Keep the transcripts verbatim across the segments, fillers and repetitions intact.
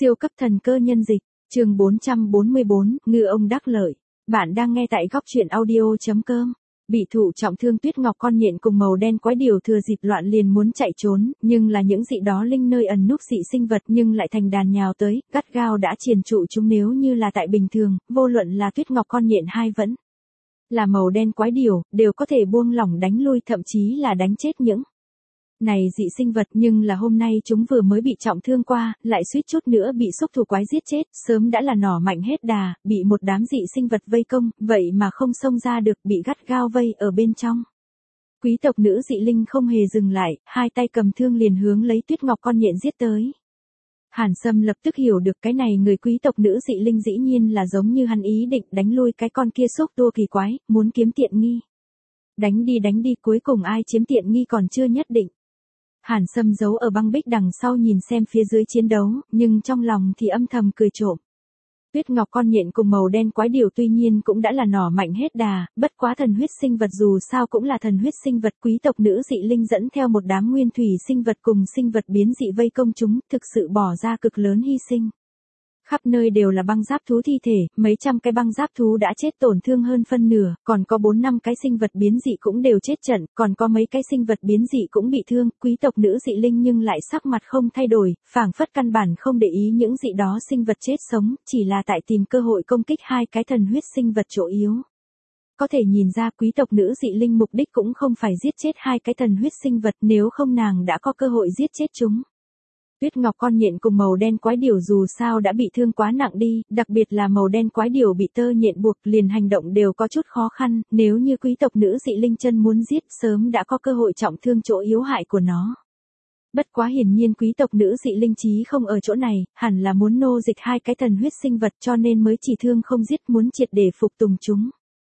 Siêu cấp thần cơ nhân dịch, chương bốn trăm bốn mươi bốn, ngư ông đắc lợi. Bạn đang nghe tại góc truyện audio.com. Bị thụ trọng thương Tuyết Ngọc con nhện cùng màu đen quái điểu thừa dịp loạn liền muốn chạy trốn, nhưng là những dị đó linh nơi ẩn núp dị sinh vật nhưng lại thành đàn nhào tới, gắt gao đã triền trụ chúng. Nếu như là tại bình thường, vô luận là Tuyết Ngọc con nhện hay vẫn là màu đen quái điểu, đều có thể buông lỏng đánh lui, thậm chí là đánh chết những này dị sinh vật, nhưng là hôm nay chúng vừa mới bị trọng thương qua, lại suýt chút nữa bị xúc thủ quái giết chết, sớm đã là nỏ mạnh hết đà, bị một đám dị sinh vật vây công, vậy mà không xông ra được, bị gắt gao vây ở bên trong. Quý tộc nữ dị linh không hề dừng lại, hai tay cầm thương liền hướng lấy Tuyết Ngọc con nhện giết tới. Hàn Sâm lập tức hiểu được cái này người quý tộc nữ dị linh dĩ nhiên là giống như hắn ý định đánh lui cái con kia xúc tua kỳ quái, muốn kiếm tiện nghi. Đánh đi đánh đi, cuối cùng ai chiếm tiện nghi còn chưa nhất định. Hàn Sâm giấu ở băng bích đằng sau nhìn xem phía dưới chiến đấu, nhưng trong lòng thì âm thầm cười trộm. Tuyết Ngọc con nhện cùng màu đen quái điểu tuy nhiên cũng đã là nỏ mạnh hết đà, bất quá thần huyết sinh vật dù sao cũng là thần huyết sinh vật, quý tộc nữ dị linh dẫn theo một đám nguyên thủy sinh vật cùng sinh vật biến dị vây công chúng, thực sự bỏ ra cực lớn hy sinh. Khắp nơi đều là băng giáp thú thi thể, mấy trăm cái băng giáp thú đã chết tổn thương hơn phân nửa, còn có bốn năm cái sinh vật biến dị cũng đều chết trận, còn có mấy cái sinh vật biến dị cũng bị thương, quý tộc nữ dị linh nhưng lại sắc mặt không thay đổi, phảng phất căn bản không để ý những dị đó sinh vật chết sống, chỉ là tại tìm cơ hội công kích hai cái thần huyết sinh vật chỗ yếu. Có thể nhìn ra quý tộc nữ dị linh mục đích cũng không phải giết chết hai cái thần huyết sinh vật, nếu không nàng đã có cơ hội giết chết chúng. Tuyết Ngọc con nhện cùng màu đen quái điểu dù sao đã bị thương quá nặng đi, đặc biệt là màu đen quái điểu bị tơ nhện buộc, liền hành động đều có chút khó khăn, nếu như quý tộc nữ dị linh chân muốn giết, sớm đã có cơ hội trọng thương chỗ yếu hại của nó. Bất quá hiển nhiên quý tộc nữ dị linh trí không ở chỗ này, hẳn là muốn nô dịch hai cái thần huyết sinh vật cho nên mới chỉ thương không giết, muốn triệt để phục tùng chúng.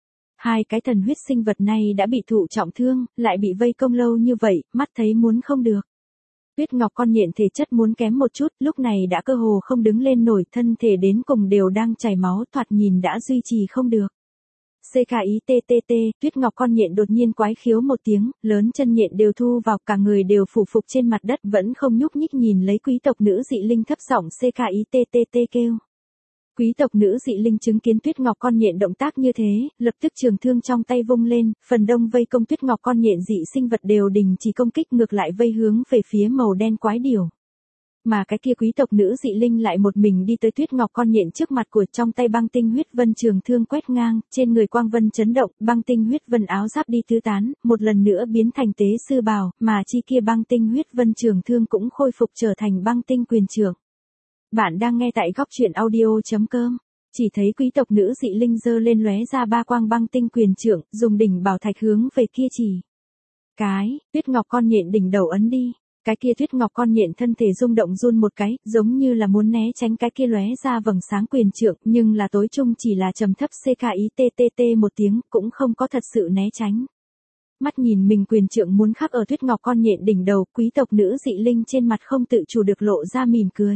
Hai cái thần huyết sinh vật này đã bị thụ trọng thương, lại bị vây công lâu như vậy, mắt thấy muốn không được. Tuyết Ngọc con nhện thể chất muốn kém một chút, lúc này đã cơ hồ không đứng lên nổi, thân thể đến cùng đều đang chảy máu, thoạt nhìn đã duy trì không được. xê ca i tê tê tê, Tuyết Ngọc con nhện đột nhiên quái khiếu một tiếng, lớn chân nhện đều thu vào, cả người đều phủ phục trên mặt đất, vẫn không nhúc nhích nhìn lấy quý tộc nữ dị linh thấp giọng xê ca i tê tê tê kêu. Quý tộc nữ dị linh chứng kiến Tuyết Ngọc con nhện động tác như thế, lập tức trường thương trong tay vung lên, phần đông vây công Tuyết Ngọc con nhện dị sinh vật đều đình chỉ công kích, ngược lại vây hướng về phía màu đen quái điểu. Mà cái kia quý tộc nữ dị linh lại một mình đi tới Tuyết Ngọc con nhện trước mặt của, trong tay băng tinh huyết vân trường thương quét ngang, trên người quang vân chấn động, băng tinh huyết vân áo giáp đi tứ tán, một lần nữa biến thành tế sư bào, mà chi kia băng tinh huyết vân trường thương cũng khôi phục trở thành băng tinh quyền trường. Bạn đang nghe tại góc truyện audio.com. Chỉ thấy quý tộc nữ dị linh giơ lên lóe ra ba quang băng tinh quyền trượng, dùng đỉnh bảo thạch hướng về kia chỉ. Cái, Tuyết Ngọc con nhện đỉnh đầu ấn đi. Cái kia Tuyết Ngọc con nhện thân thể rung động run một cái, giống như là muốn né tránh cái kia lóe ra vầng sáng quyền trượng, nhưng là tối chung chỉ là trầm thấp xê ca i tê tê tê một tiếng, cũng không có thật sự né tránh. Mắt nhìn mình quyền trượng muốn khắc ở Tuyết Ngọc con nhện đỉnh đầu, quý tộc nữ dị linh trên mặt không tự chủ được lộ ra mỉm cười.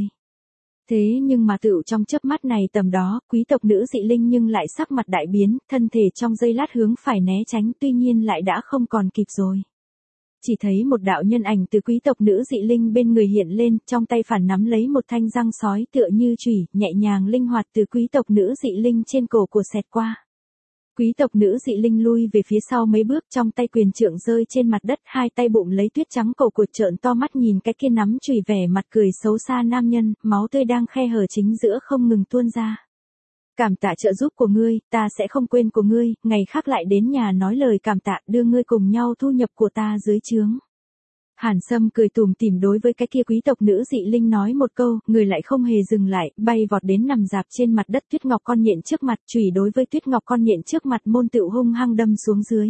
Thế nhưng mà tựu trong chớp mắt này tầm đó, quý tộc nữ dị linh nhưng lại sắc mặt đại biến, thân thể trong giây lát hướng phải né tránh, tuy nhiên lại đã không còn kịp rồi. Chỉ thấy một đạo nhân ảnh từ quý tộc nữ dị linh bên người hiện lên, trong tay phản nắm lấy một thanh răng sói tựa như chùy, nhẹ nhàng linh hoạt từ quý tộc nữ dị linh trên cổ của xẹt qua. Quý tộc nữ dị linh lui về phía sau mấy bước, trong tay quyền trượng rơi trên mặt đất, hai tay bụng lấy tuyết trắng cổ của, trợn to mắt nhìn cái kia nắm chùy vẻ mặt cười xấu xa nam nhân, máu tươi đang khe hở chính giữa không ngừng tuôn ra. Cảm tạ trợ giúp của ngươi, ta sẽ không quên của ngươi, ngày khác lại đến nhà nói lời cảm tạ, đưa ngươi cùng nhau thu nhập của ta dưới trướng. Hàn Sâm cười tủm tỉm đối với cái kia quý tộc nữ dị linh nói một câu, người lại không hề dừng lại, bay vọt đến nằm dạp trên mặt đất Tuyết Ngọc con nhện trước mặt, chùy đối với Tuyết Ngọc con nhện trước mặt môn tựu hung hăng đâm xuống dưới.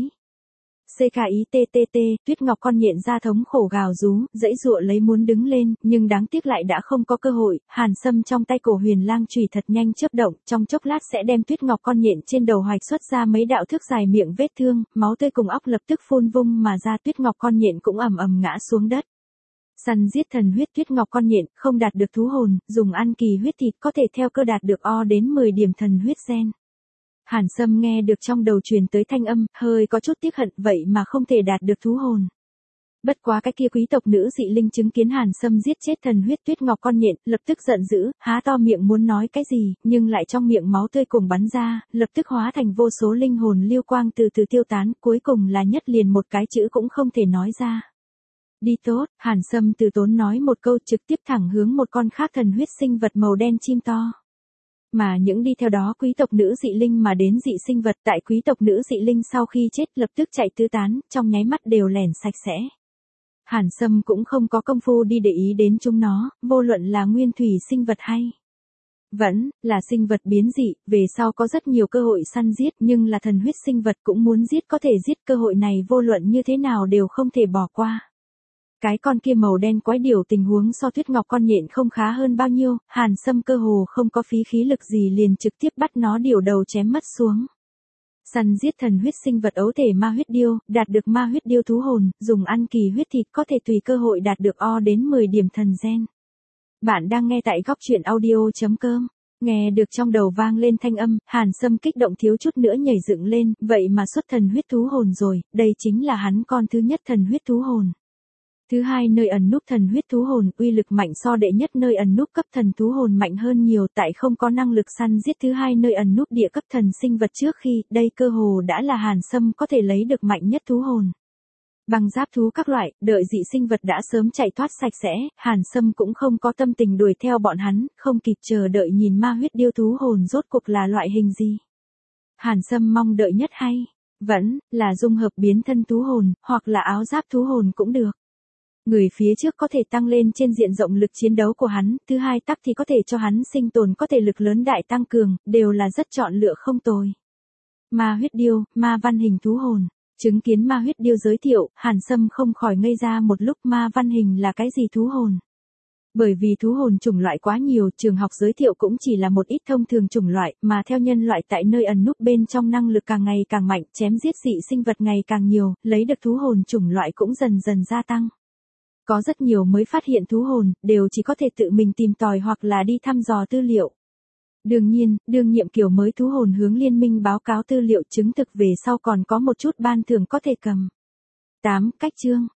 xê ca i tê tê tê, Tuyết Ngọc con nhện ra thống khổ gào rú, dãy dụa lấy muốn đứng lên, nhưng đáng tiếc lại đã không có cơ hội, Hàn Sâm trong tay cổ huyền lang chùy thật nhanh chớp động, trong chốc lát sẽ đem Tuyết Ngọc con nhện trên đầu hoạch xuất ra mấy đạo thước dài miệng vết thương, máu tươi cùng óc lập tức phun vung mà ra, Tuyết Ngọc con nhện cũng ầm ầm ngã xuống đất. Săn giết thần huyết Tuyết Ngọc con nhện, không đạt được thú hồn, dùng ăn kỳ huyết thịt có thể theo cơ đạt được o đến mười điểm thần huyết gen. Hàn Sâm nghe được trong đầu truyền tới thanh âm, hơi có chút tiếc hận, vậy mà không thể đạt được thú hồn. Bất quá cái kia quý tộc nữ dị linh chứng kiến Hàn Sâm giết chết thần huyết tuyết ngọc con nhện, lập tức giận dữ, há to miệng muốn nói cái gì, nhưng lại trong miệng máu tươi cùng bắn ra, lập tức hóa thành vô số linh hồn lưu quang từ từ tiêu tán, cuối cùng là nhất liền một cái chữ cũng không thể nói ra. Đi tốt, Hàn Sâm từ tốn nói một câu trực tiếp thẳng hướng một con khác thần huyết sinh vật màu đen chim to. Mà những đi theo đó quý tộc nữ dị linh mà đến dị sinh vật tại quý tộc nữ dị linh sau khi chết lập tức chạy tứ tán, trong nháy mắt đều lẻn sạch sẽ. Hàn Sâm cũng không có công phu đi để ý đến chúng nó, vô luận là nguyên thủy sinh vật hay vẫn là sinh vật biến dị, về sau có rất nhiều cơ hội săn giết, nhưng là thần huyết sinh vật cũng muốn giết có thể giết, cơ hội này vô luận như thế nào đều không thể bỏ qua. Cái con kia màu đen quái điểu tình huống so tuyết ngọc con nhện không khá hơn bao nhiêu, Hàn Sâm cơ hồ không có phí khí lực gì liền trực tiếp bắt nó điều đầu chém mất xuống. Săn giết thần huyết sinh vật ấu thể ma huyết điêu, đạt được ma huyết điêu thú hồn, dùng ăn kỳ huyết thịt có thể tùy cơ hội đạt được O đến mười điểm thần gen. Bạn đang nghe tại góc truyện audio chấm com. Nghe được trong đầu vang lên thanh âm, Hàn Sâm kích động thiếu chút nữa nhảy dựng lên, vậy mà xuất thần huyết thú hồn rồi, đây chính là hắn con thứ nhất thần huyết thú hồn. Thứ hai nơi ẩn núp thần huyết thú hồn, uy lực mạnh so đệ nhất nơi ẩn núp cấp thần thú hồn mạnh hơn nhiều, tại không có năng lực săn giết thứ hai nơi ẩn núp địa cấp thần sinh vật trước khi, đây cơ hồ đã là Hàn Sâm có thể lấy được mạnh nhất thú hồn. Băng giáp thú các loại, đợi dị sinh vật đã sớm chạy thoát sạch sẽ, Hàn Sâm cũng không có tâm tình đuổi theo bọn hắn, không kịp chờ đợi nhìn ma huyết điêu thú hồn rốt cuộc là loại hình gì. Hàn Sâm mong đợi nhất hay vẫn là dung hợp biến thân thú hồn, hoặc là áo giáp thú hồn cũng được. Người phía trước có thể tăng lên trên diện rộng lực chiến đấu của hắn, thứ hai tắc thì có thể cho hắn sinh tồn có thể lực lớn đại tăng cường, đều là rất chọn lựa không tồi. Ma huyết điêu, ma văn hình thú hồn. Chứng kiến ma huyết điêu giới thiệu, Hàn Sâm không khỏi ngây ra một lúc, ma văn hình là cái gì thú hồn. Bởi vì thú hồn chủng loại quá nhiều, trường học giới thiệu cũng chỉ là một ít thông thường chủng loại, mà theo nhân loại tại nơi ẩn núp bên trong năng lực càng ngày càng mạnh, chém giết dị sinh vật ngày càng nhiều, lấy được thú hồn chủng loại cũng dần dần gia tăng. Có rất nhiều mới phát hiện thú hồn, đều chỉ có thể tự mình tìm tòi hoặc là đi thăm dò tư liệu. Đương nhiên, đương nhiệm kiểu mới thú hồn hướng liên minh báo cáo tư liệu chứng thực về sau còn có một chút ban thưởng có thể cầm. tám. Cách chương.